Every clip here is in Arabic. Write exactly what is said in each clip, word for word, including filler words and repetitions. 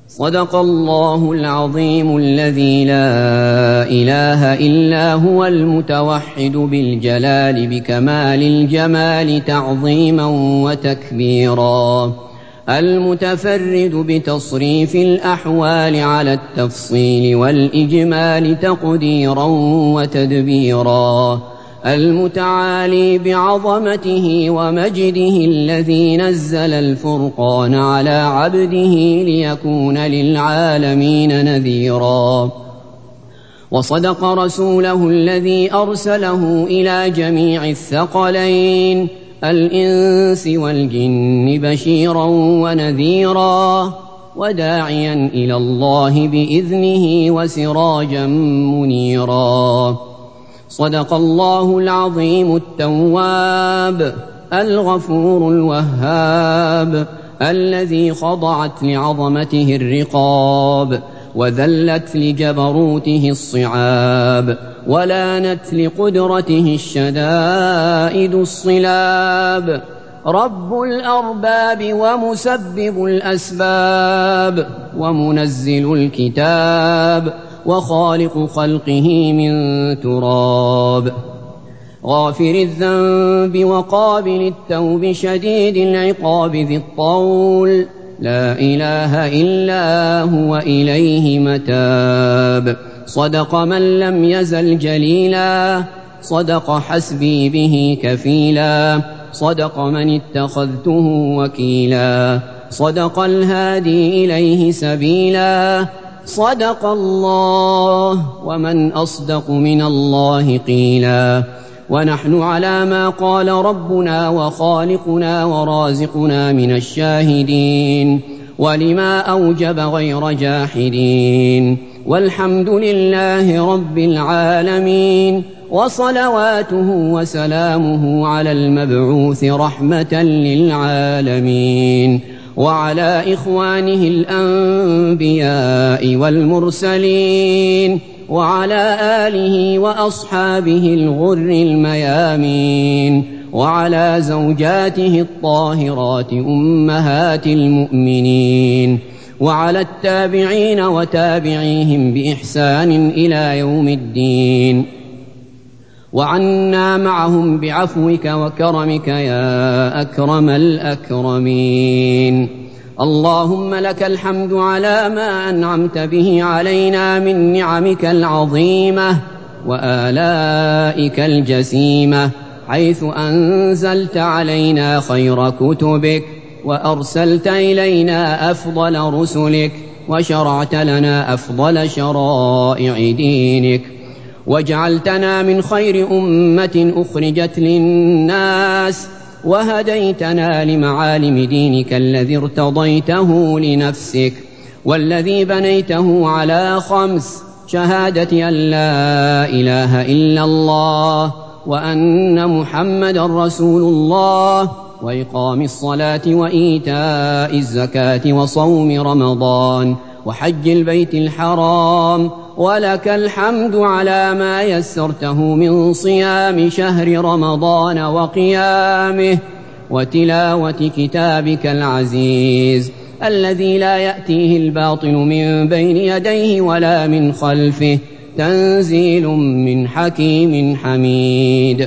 صدق الله العظيم الذي لا إله إلا هو المتوحد بالجلال بكمال الجمال تعظيما وتكبيرا، المتفرد بتصريف الأحوال على التفصيل والإجمال تقديرا وتدبيرا، المتعالي بعظمته ومجده الذي نزل الفرقان على عبده ليكون للعالمين نذيرا، وصدق رسوله الذي أرسله إلى جميع الثقلين الإنس والجن بشيرا ونذيرا، وداعيا إلى الله بإذنه وسراجا منيرا. صدق الله العظيم التواب الغفور الوهاب، الذي خضعت لعظمته الرقاب، وذلت لجبروته الصعاب، ولانت لقدرته الشدائد الصلاب، رب الأرباب ومسبب الأسباب، ومنزل الكتاب، وخالق خلقه من تراب، غافر الذنب وقابل التوب شديد العقاب ذي الطول، لا إله إلا هو إليه متاب. صدق من لم يزل جليلا، صدق حسبي به كفيلا، صدق من اتخذته وكيلا، صدق الهادي إليه سبيلا، صدق الله ومن أصدق من الله قيلا. ونحن على ما قال ربنا وخالقنا ورازقنا من الشاهدين، ولما أوجب غير جاحدين، والحمد لله رب العالمين، وصلواته وسلامه على المبعوث رحمة للعالمين، وعلى إخوانه الأنبياء والمرسلين، وعلى آله وأصحابه الغر الميامين، وعلى زوجاته الطاهرات أمهات المؤمنين، وعلى التابعين وتابعيهم بإحسان إلى يوم الدين، وعنا معهم بعفوك وكرمك يا أكرم الأكرمين. اللهم لك الحمد على ما أنعمت به علينا من نعمك العظيمة وآلائك الجسيمة، حيث أنزلت علينا خير كتبك، وأرسلت إلينا أفضل رسلك، وشرعت لنا أفضل شرائع دينك، وجعلتنا من خير أمة أخرجت للناس، وهديتنا لمعالم دينك الذي ارتضيته لنفسك، والذي بنيته على خمس: شهادة أن لا إله إلا الله، وأن محمد رسول الله، وإقام الصلاة وإيتاء الزكاة وصوم رمضان وحج البيت الحرام. ولك الحمد على ما يسرته من صيام شهر رمضان وقيامه، وتلاوة كتابك العزيز الذي لا يأتيه الباطل من بين يديه ولا من خلفه، تنزيل من حكيم حميد.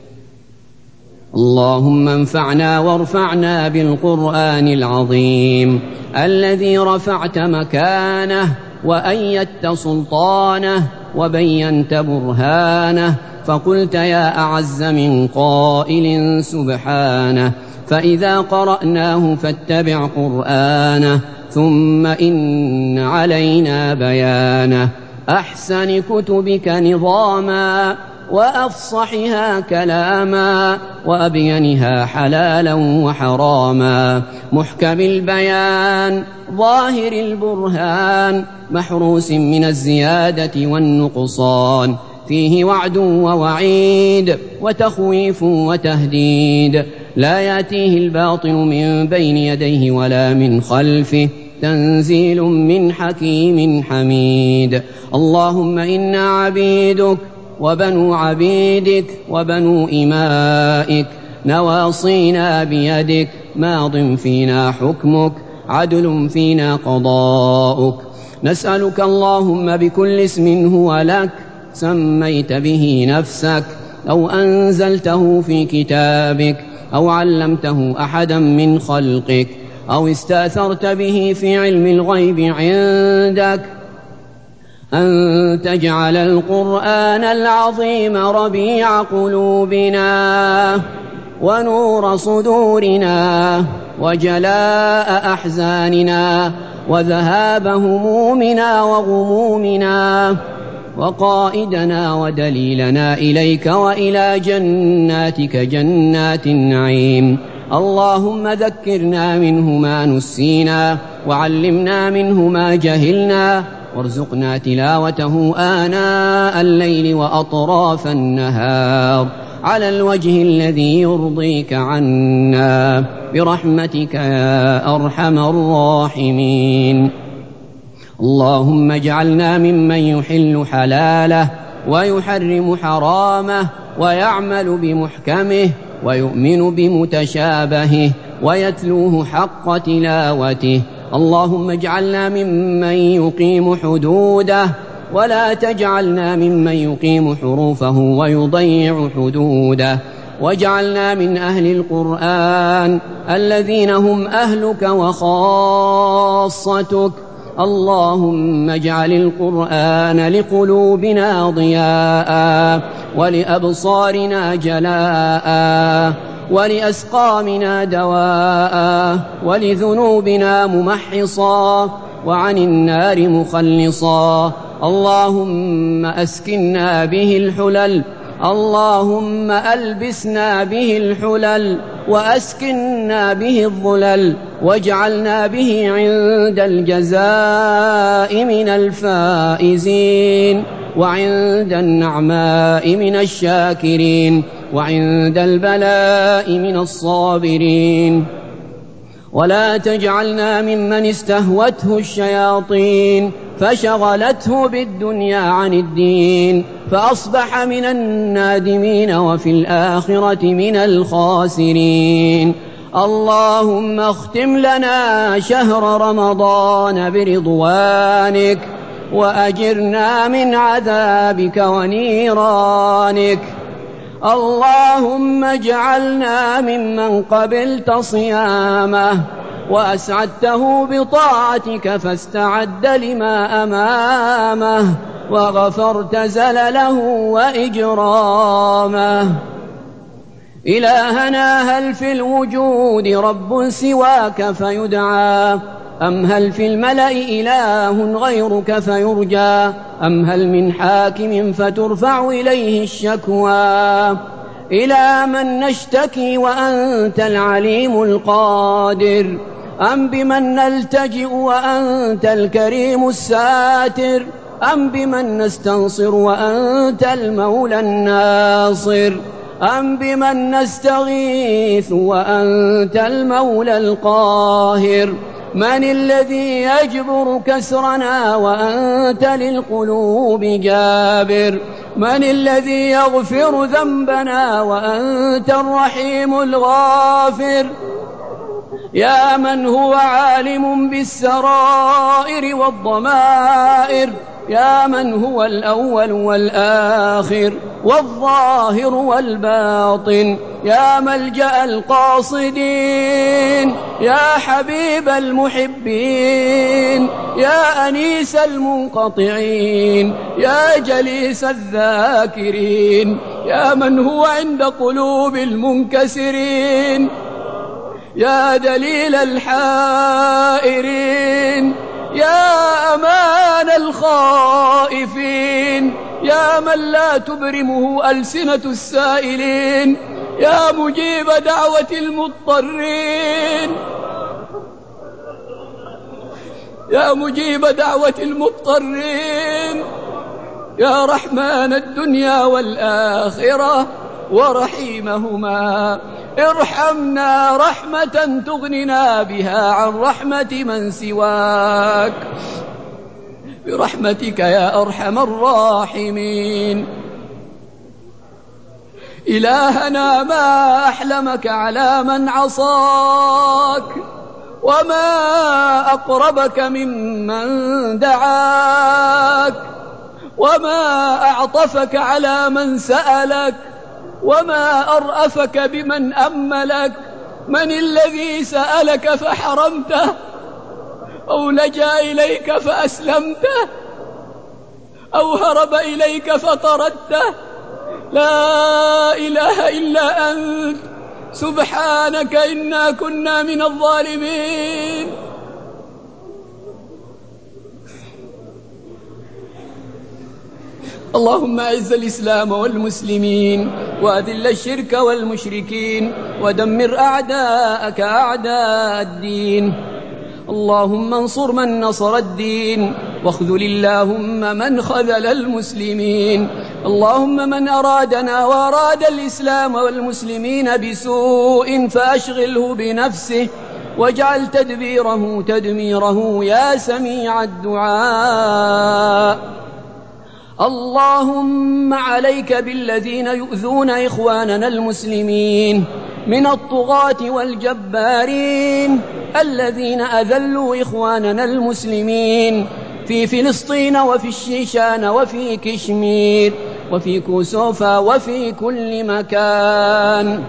اللهم انفعنا وارفعنا بالقرآن العظيم الذي رفعت مكانه وأيدت سلطانه وبينت برهانه، فقلت يا أعز من قائل سبحانه: فإذا قرأناه فاتبع قرآنه، ثم إن علينا بيانه. أحسن كتبك نظاما، وأفصحها كلاما، وأبينها حلالا وحراما، محكم البيان، ظاهر البرهان، محروس من الزيادة والنقصان، فيه وعد ووعيد وتخويف وتهديد، لا يأتيه الباطل من بين يديه ولا من خلفه، تنزيل من حكيم حميد. اللهم إنا عبيدك وبنو عبيدك وبنو إمائك، نواصينا بيدك، ماض فينا حكمك، عدل فينا قضاؤك. نسألك اللهم بكل اسم هو لك سميت به نفسك أو أنزلته في كتابك أو علمته أحدا من خلقك أو استأثرت به في علم الغيب عندك أن تجعل القرآن العظيم ربيع قلوبنا ونور صدورنا وجلاء أحزاننا وذهاب همومنا وغمومنا وقائدنا ودليلنا إليك وإلى جناتك جنات النعيم. اللهم ذكرنا منه ما نسينا وعلمنا منه ما جهلنا وارزقنا تلاوته آناء الليل وأطراف النهار على الوجه الذي يرضيك عنا برحمتك يا أرحم الراحمين. اللهم اجعلنا ممن يحل حلاله ويحرم حرامه ويعمل بمحكمه ويؤمن بمتشابهه ويتلوه حق تلاوته. اللهم اجعلنا ممن يقيم حدوده ولا تجعلنا ممن يقيم حروفه ويضيع حدوده. واجعلنا من أهل القرآن الذين هم أهلك وخاصتك. اللهم اجعل القرآن لقلوبنا ضياء ولأبصارنا جلاء ولأسقامنا دواء ولذنوبنا ممحصا وعن النار مخلصا. اللهم أسكننا به الحلل اللهم ألبسنا به الحلل وأسكننا به الظلل واجعلنا به عند الجزاء من الفائزين وعند النعماء من الشاكرين وعند البلاء من الصابرين. ولا تجعلنا ممن استهوته الشياطين فشغلته بالدنيا عن الدين فأصبح من النادمين وفي الآخرة من الخاسرين. اللهم اختم لنا شهر رمضان برضوانك وأجرنا من عذابك ونيرانك. اللهم اجعلنا ممن قبلت صيامه وأسعدته بطاعتك فاستعد لما أمامه وغفرت زلله وإجرامه. إلهنا هل في الوجود رب سواك فيدعى أم هل في الملأ إله غيرك فيرجى أم هل من حاكم فترفع إليه الشكوى؟ إلى من نشتكي وأنت العليم القادر أم بمن نلتجئ وأنت الكريم الساتر أم بمن نستنصر وأنت المولى الناصر أم بمن نستغيث وأنت المولى القاهر؟ من الذي يجبر كسرنا وأنت للقلوب جابر؟ من الذي يغفر ذنبنا وأنت الرحيم الغافر؟ يا من هو عالم بالسرائر والضمائر يا من هو الأول والآخر والظاهر والباطن يا ملجأ القاصدين يا حبيب المحبين يا أنيس المنقطعين يا جليس الذاكرين يا من هو عند قلوب المنكسرين يا دليل الحائرين يا أمان الخائفين يا من لا تبرمه ألسنة السائلين يا مجيب دعوة المضطرين يا مجيب دعوة المضطرين يا رحمن الدنيا والآخرة ورحيمهما ارحمنا رحمة تغننا بها عن رحمة من سواك برحمتك يا أرحم الراحمين. إلهنا ما أحلمك على من عصاك وما أقربك ممن دعاك، وما أعطفك على من سألك، وما أرأفك بمن أملك. من الذي سألك فحرمته، أو لجأ إليك فأسلمته، أو هرب إليك فطردته؟ لا إله إلا أنت، سبحانك إنا كنا من الظالمين. اللهم أعز الإسلام والمسلمين، وأذل الشرك والمشركين، ودمر أعداءك أعداء الدين. اللهم انصر من نصر الدين، واخذل اللهم من خذل المسلمين. اللهم من أرادنا وأراد الإسلام والمسلمين بسوء فأشغله بنفسه، واجعل تدبيره تدميره يا سميع الدعاء. اللهم عليك بالذين يؤذون إخواننا المسلمين من الطغاة والجبارين الذين أذلوا إخواننا المسلمين في فلسطين وفي الشيشان وفي كشمير وفي كوسوفا وفي كل مكان.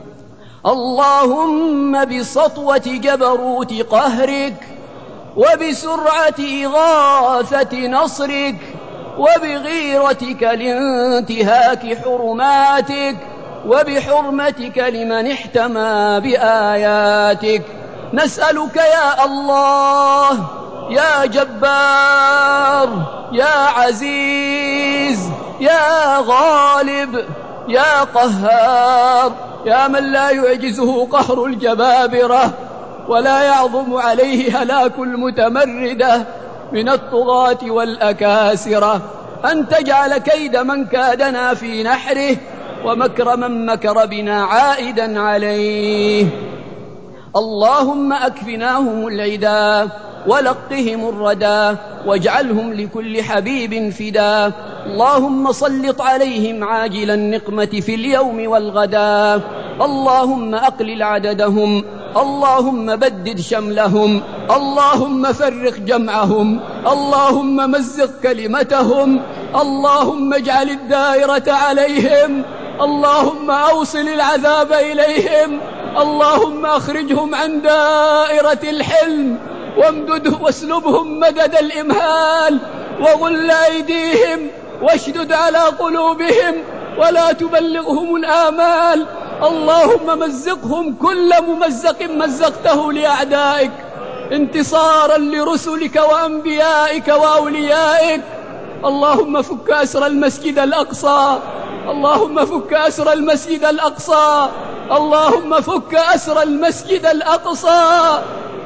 اللهم بسطوة جبروت قهرك، وبسرعة إغاثة نصرك، وبغيرتك لانتهاك حرماتك، وبحرمتك لمن احتمى بآياتك، نسألك يا الله يا جبار يا عزيز يا غالب يا قهار، يا من لا يعجزه قهر الجبابرة ولا يعظم عليه هلاك المتمردة من الطغاة والأكاسرة، أن تجعل كيد من كادنا في نحره، ومكر من مكر بنا عائدا عليه. اللهم أكفناهم العدا ولقهم الردى، واجعلهم لكل حبيب فدا. اللهم سلط عليهم عاجل النقمة في اليوم والغدا. اللهم أقلل عددهم، اللهم بدد شملهم، اللهم فرق جمعهم، اللهم مزق كلمتهم، اللهم اجعل الدائرة عليهم، اللهم أوصل العذاب إليهم، اللهم أخرجهم عن دائرة الحلم، وامدده واسلبهم مدد الإمهال، وغل أيديهم واشدد على قلوبهم ولا تبلغهم الآمال. اللهم مزقهم كل ممزق مزقته لأعدائك، انتصارا لرسلك وأنبيائك وأوليائك. اللهم فك أسر المسجد الأقصى، اللهم فك أسر المسجد الأقصى، اللهم فك أسر المسجد الأقصى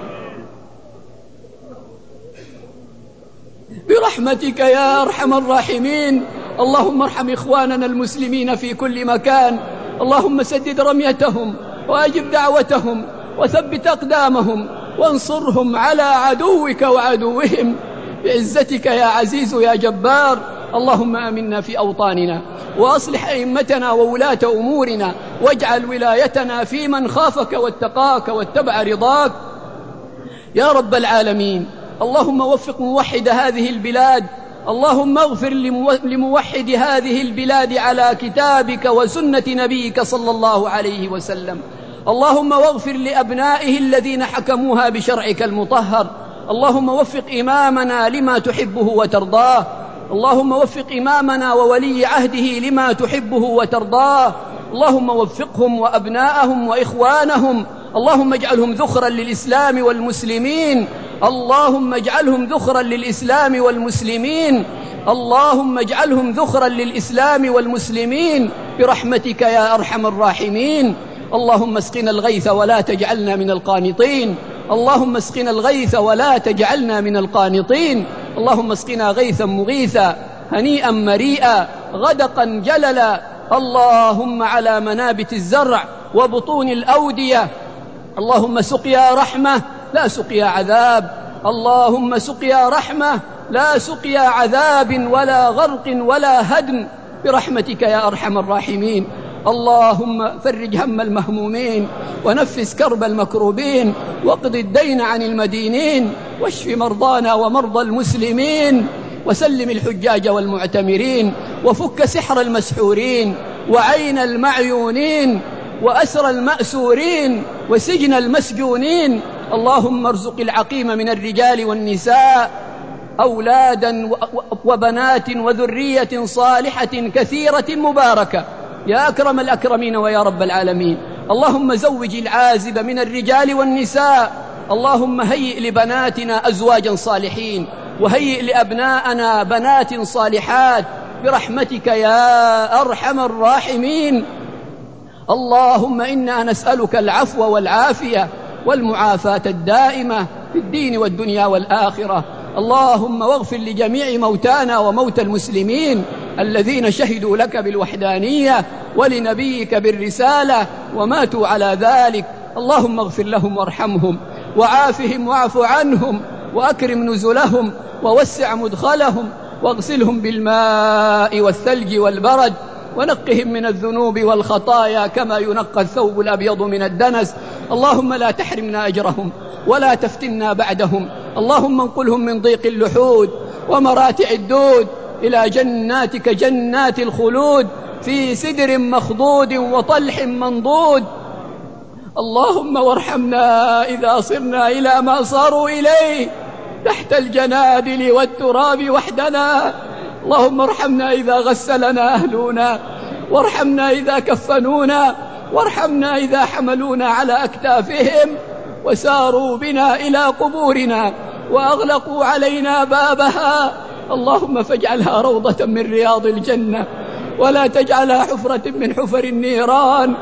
برحمتك يا أرحم الراحمين. اللهم ارحم إخواننا المسلمين في كل مكان، اللهم سدد رميتهم وأجب دعوتهم وثبت أقدامهم، وانصرهم على عدوك وعدوهم بعزتك يا عزيز يا جبار. اللهم آمنا في أوطاننا، وأصلح أئمتنا وولاة أمورنا، واجعل ولايتنا في من خافك واتقاك واتبع رضاك يا رب العالمين. اللهم وفق موحد هذه البلاد، اللهم اغفر لموحد هذه البلاد على كتابك وسنة نبيك صلى الله عليه وسلم. اللهم واغفر لأبنائه الذين حكموها بشرعك المطهر. اللهم وفق إمامنا لما تحبه وترضاه، اللهم وفق إمامنا وولي عهده لما تحبه وترضاه. اللهم وفقهم وأبناءهم وإخوانهم، اللهم اجعلهم ذخرا للإسلام والمسلمين، اللهم اجعلهم ذخرا للإسلام والمسلمين، اللهم اجعلهم ذخرا للإسلام والمسلمين برحمتك يا أرحم الراحمين. اللهم اسقنا الغيث ولا تجعلنا من القانطين، اللهم اسقنا الغيث ولا تجعلنا من القانطين. اللهم اسقنا غيثا مغيثا هنيئا مريئا غدقا جللا، اللهم على منابت الزرع وبطون الأودية. اللهم سقيا رحمة لا سقيا عذاب، اللهم سقيا رحمة لا سقيا عذاب ولا غرق ولا هدم برحمتك يا أرحم الراحمين. اللهم فرج هم المهمومين ونفس كرب المكروبين واقض الدين عن المدينين واشف مرضانا ومرضى المسلمين وسلم الحجاج والمعتمرين وفك سحر المسحورين وعين المعيونين وأسر المأسورين وسجن المسجونين. اللهم ارزق العقيم من الرجال والنساء أولادا وبنات وذرية صالحة كثيرة مباركة يا أكرم الأكرمين ويا رب العالمين. اللهم زوج العازب من الرجال والنساء. اللهم هيئ لبناتنا أزواجا صالحين وهيئ لأبناءنا بنات صالحات برحمتك يا أرحم الراحمين. اللهم إنا نسألك العفو والعافية والمعافاة الدائمة في الدين والدنيا والآخرة. اللهم واغفر لجميع موتانا وموتى المسلمين الذين شهدوا لك بالوحدانية ولنبيك بالرسالة وماتوا على ذلك. اللهم اغفر لهم وارحمهم وعافهم واعف عنهم وأكرم نزلهم ووسع مدخلهم واغسلهم بالماء والثلج والبرد ونقهم من الذنوب والخطايا كما ينقى الثوب الأبيض من الدنس. اللهم لا تحرمنا أجرهم ولا تفتنا بعدهم. اللهم انقلهم من ضيق اللحود ومراتع الدود إلى جناتك جنات الخلود في سدر مخضود وطلح منضود. اللهم وارحمنا إذا صرنا إلى ما صاروا إليه تحت الجنادل والتراب وحدنا. اللهم ارحمنا إذا غسلنا أهلنا وارحمنا إذا كفنونا وارحمنا إذا حملونا على أكتافهم وساروا بنا إلى قبورنا وأغلقوا علينا بابها. اللهم فاجعلها روضة من رياض الجنة ولا تجعلها حفرة من حفر النيران.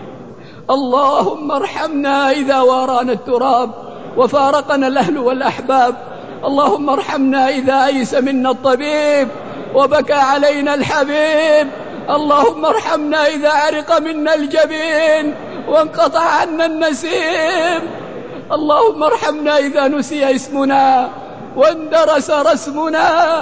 اللهم ارحمنا إذا وارانا التراب وفارقنا الأهل والأحباب. اللهم ارحمنا إذا أيس منا الطبيب وبكى علينا الحبيب. اللهم ارحمنا إذا عرق منا الجبين وانقطع عنا النسيم. اللهم ارحمنا إذا نسي اسمنا واندرس رسمنا.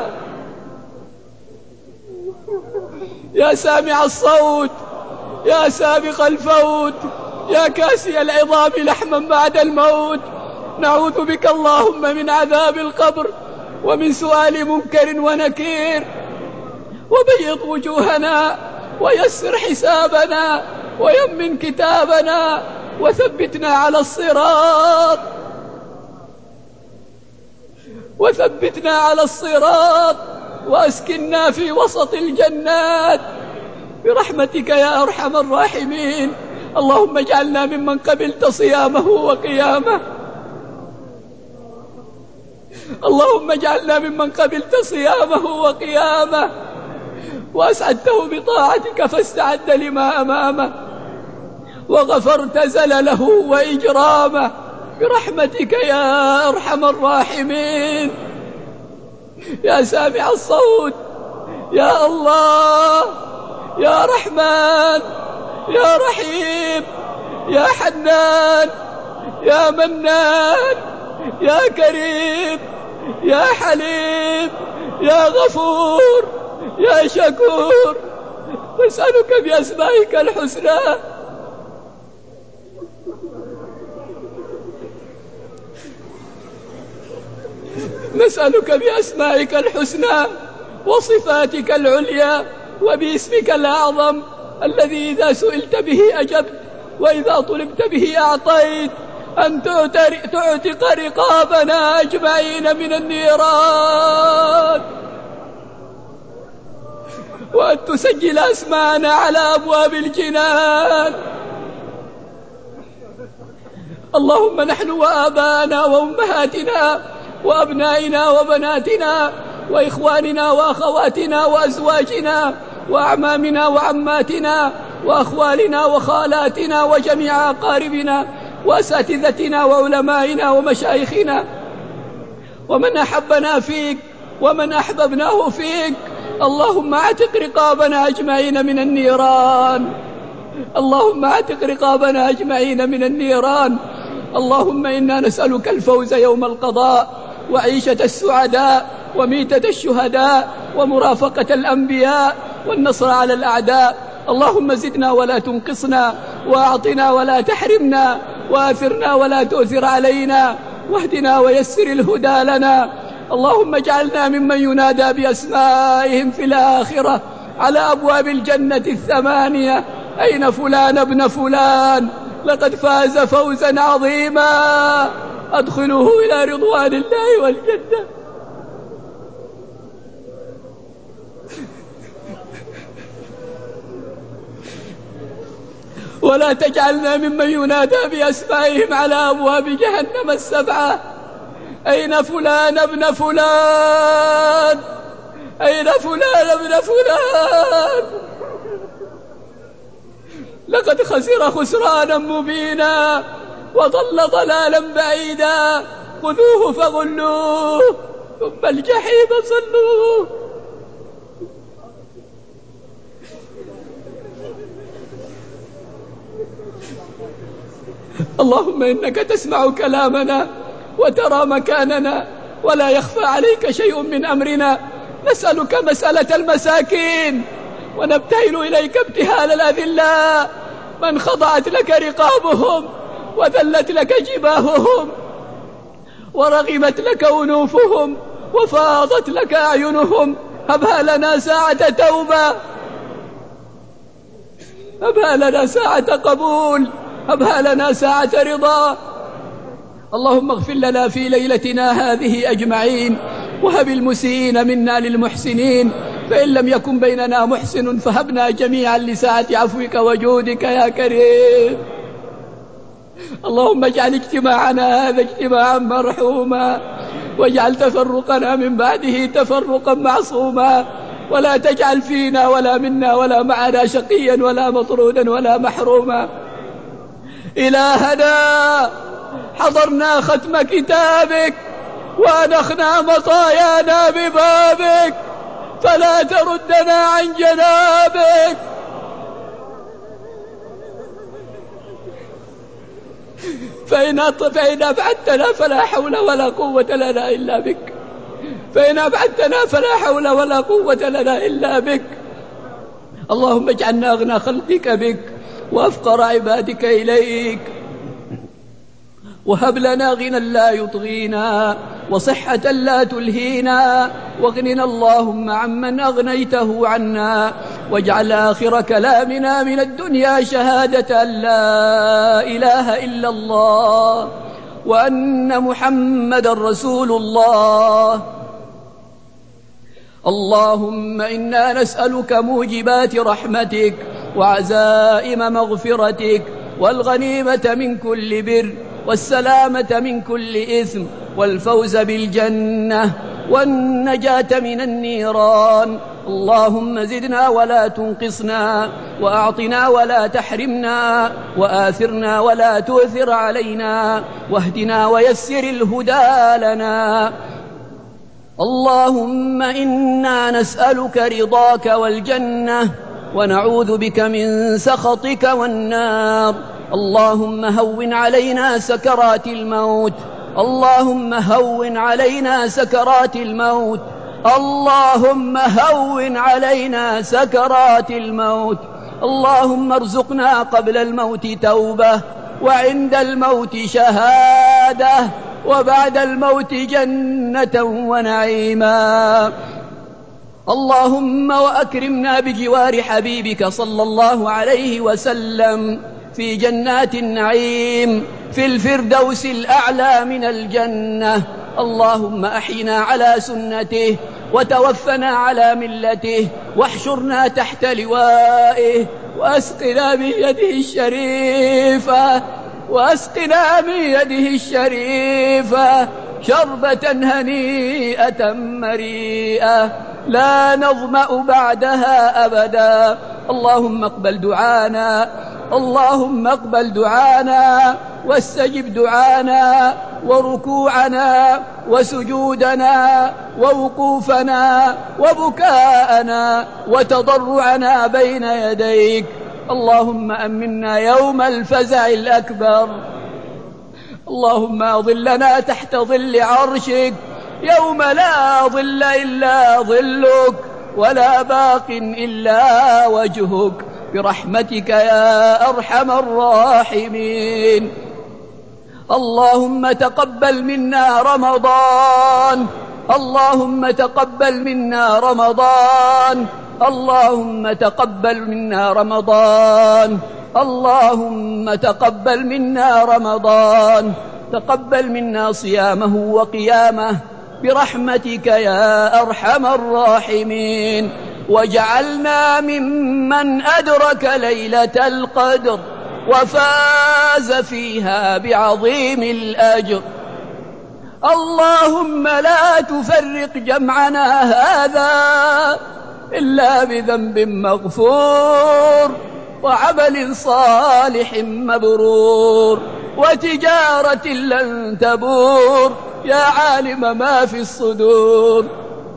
يا سامع الصوت يا سابق الفوت يا كاسي العظام لحما بعد الموت، نعوذ بك اللهم من عذاب القبر ومن سؤال منكر ونكير. وبيض وجوهنا ويسر حسابنا ويمن كتابنا وثبتنا على الصراط وثبتنا على الصراط وأسكننا في وسط الجنات برحمتك يا أرحم الراحمين. اللهم اجعلنا ممن قبلت صيامه وقيامه. اللهم اجعلنا ممن قبلت صيامه وقيامه وأسعدته بطاعتك فاستعد لما أمامه وغفرت زلله وإجرامه برحمتك يا أرحم الراحمين. يا سامع الصوت يا الله يا رحمن يا رحيم يا حنان يا منان يا كريم يا حليم يا غفور يا شكور، نسألك بأسمائك الحسنى نسألك بأسمائك الحسنى وصفاتك العليا وباسمك الأعظم الذي إذا سئلت به أجبت وإذا طلبت به أعطيت أن تعتق رقابنا أجمعين من النيران وأن تسجل أسماءنا على أبواب الجنان. اللهم نحن وآبانا وأمهاتنا وأبنائنا وبناتنا وإخواننا وأخواتنا وأزواجنا وأعمامنا وعماتنا وأخوالنا وخالاتنا وجميع أقاربنا وأساتذتنا وعلمائنا ومشايخنا ومن أحبنا فيك ومن أحببناه فيك. اللهم اعتق رقابنا أجمعين من النيران. اللهم اعتق رقابنا أجمعين من النيران. اللهم إنا نسألك الفوز يوم القضاء وعيشة السعداء وميتة الشهداء ومرافقة الأنبياء والنصر على الأعداء. اللهم زدنا ولا تنقصنا، وأعطنا ولا تحرمنا، وآثرنا ولا تؤثر علينا، واهدنا ويسر الهدى لنا. اللهم اجعلنا ممن ينادى بأسمائهم في الآخرة على أبواب الجنة الثمانية: أين فلان ابن فلان؟ لقد فاز فوزا عظيما، أدخله إلى رضوان الله والجنة. ولا تجعلنا ممن ينادى بأسمائهم على أبواب جهنم السبعة: أين فلان ابن فلان؟ أين فلان ابن فلان؟ لقد خسر خسرانا مبينا وضل ضلالا بعيدا. خذوه فغلوه ثم الجحيم صلوه. اللهم إنك تسمع كلامنا وترى مكاننا ولا يخفى عليك شيء من أمرنا. نسألك مسألة المساكين ونبتهل إليك ابتهال الأذلاء، من خضعت لك رقابهم وذلت لك جباههم ورغمت لك أنوفهم وفاضت لك أعينهم. هبها لنا ساعة توبة، هبها لنا ساعة قبول، هبها لنا ساعة رضا. اللهم اغفر لنا في ليلتنا هذه أجمعين، وهب المسيئين منا للمحسنين، فإن لم يكن بيننا محسن فهبنا جميعا لساعة عفوك وجودك يا كريم. اللهم اجعل اجتماعنا هذا اجتماعا مرحوما، واجعل تفرقنا من بعده تفرقا معصوما، ولا تجعل فينا ولا منا ولا معنا شقيا ولا مطرودا ولا محروما. إلهنا، حضرنا ختم كتابك وأنخنا مطايانا ببابك، فلا تردنا عن جنابك. فإن فإن أبعدتنا فلا حول ولا قوة لنا إلا بك، فإن أبعدتنا فلا حول ولا قوة لنا إلا بك. اللهم اجعلنا أغنى خلقك بك وأفقر عبادك إليك، وهب لنا غنى لا يطغينا وصحة لا تلهينا، واغننا اللهم عمن أغنيته عنا، واجعل آخر كلامنا من الدنيا شهادة أن لا إله إلا الله وأن محمد رسول الله. اللهم إنا نسألك موجبات رحمتك وعزائم مغفرتك والغنيمة من كل بر والسلامة من كل إثم والفوز بالجنة والنجاة من النيران. اللهم زدنا ولا تنقصنا، وأعطنا ولا تحرمنا، وآثرنا ولا تؤثر علينا، واهدنا ويسر الهدى لنا. اللهم إنا نسألك رضاك والجنة، ونعوذ بك من سخطك والنار. اللهم هون علينا سكرات الموت، اللهم هون علينا سكرات الموت، اللهم هون علينا سكرات الموت. اللهم ارزقنا قبل الموت توبة، وعند الموت شهادة، وبعد الموت جنة ونعيما. اللهم وأكرمنا بجوار حبيبك صلى الله عليه وسلم في جنات النعيم في الفردوس الأعلى من الجنة. اللهم أحينا على سنته وتوفنا على ملته، واحشرنا تحت لوائه، وأسقنا من يده الشريفة وأسقنا من يده الشريفة شربة هنيئة مريئة لا نظمأ بعدها أبدا. اللهم اقبل دعانا، اللهم اقبل دعانا، واستجب دعانا، وركوعنا وسجودنا ووقوفنا وبكاءنا وتضرعنا بين يديك. اللهم أمنا يوم الفزع الأكبر. اللهم أظلنا تحت ظل عرشك يوم لا ظل إلا ظلك، ولا باق إلا وجهك. برحمتك يا أرحم الراحمين. اللهم تقبل منا رمضان، اللهم تقبل منا رمضان، اللهم تقبل منا رمضان، اللهم تقبل منا رمضان. تقبل منا صيامه وقيامه برحمتك يا أرحم الراحمين. واجعلنا ممن أدرك ليلة القدر وفاز فيها بعظيم الأجر. اللهم لا تفرق جمعنا هذا إلا بذنب مغفور وعمل صالح مبرور وتجارة لن تبور يا عالم ما في الصدور.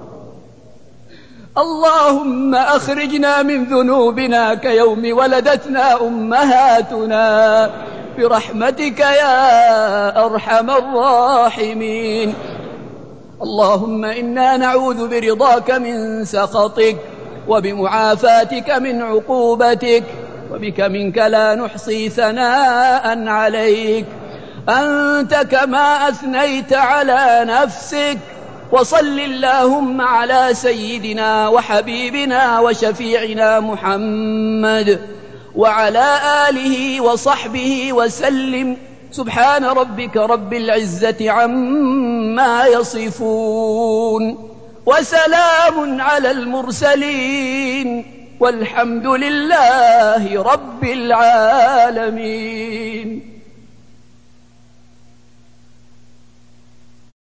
اللهم أخرجنا من ذنوبنا كيوم ولدتنا أمهاتنا برحمتك يا أرحم الراحمين. اللهم إنا نعوذ برضاك من سخطك وبمعافاتك من عقوبتك، وبك منك لا نحصي ثناء عليك، أنت كما أثنيت على نفسك. وصل اللهم على سيدنا وحبيبنا وشفيعنا محمد وعلى آله وصحبه وسلم. سبحان ربك رب العزة عما يصفون، وسلام على المرسلين، والحمد لله رب العالمين.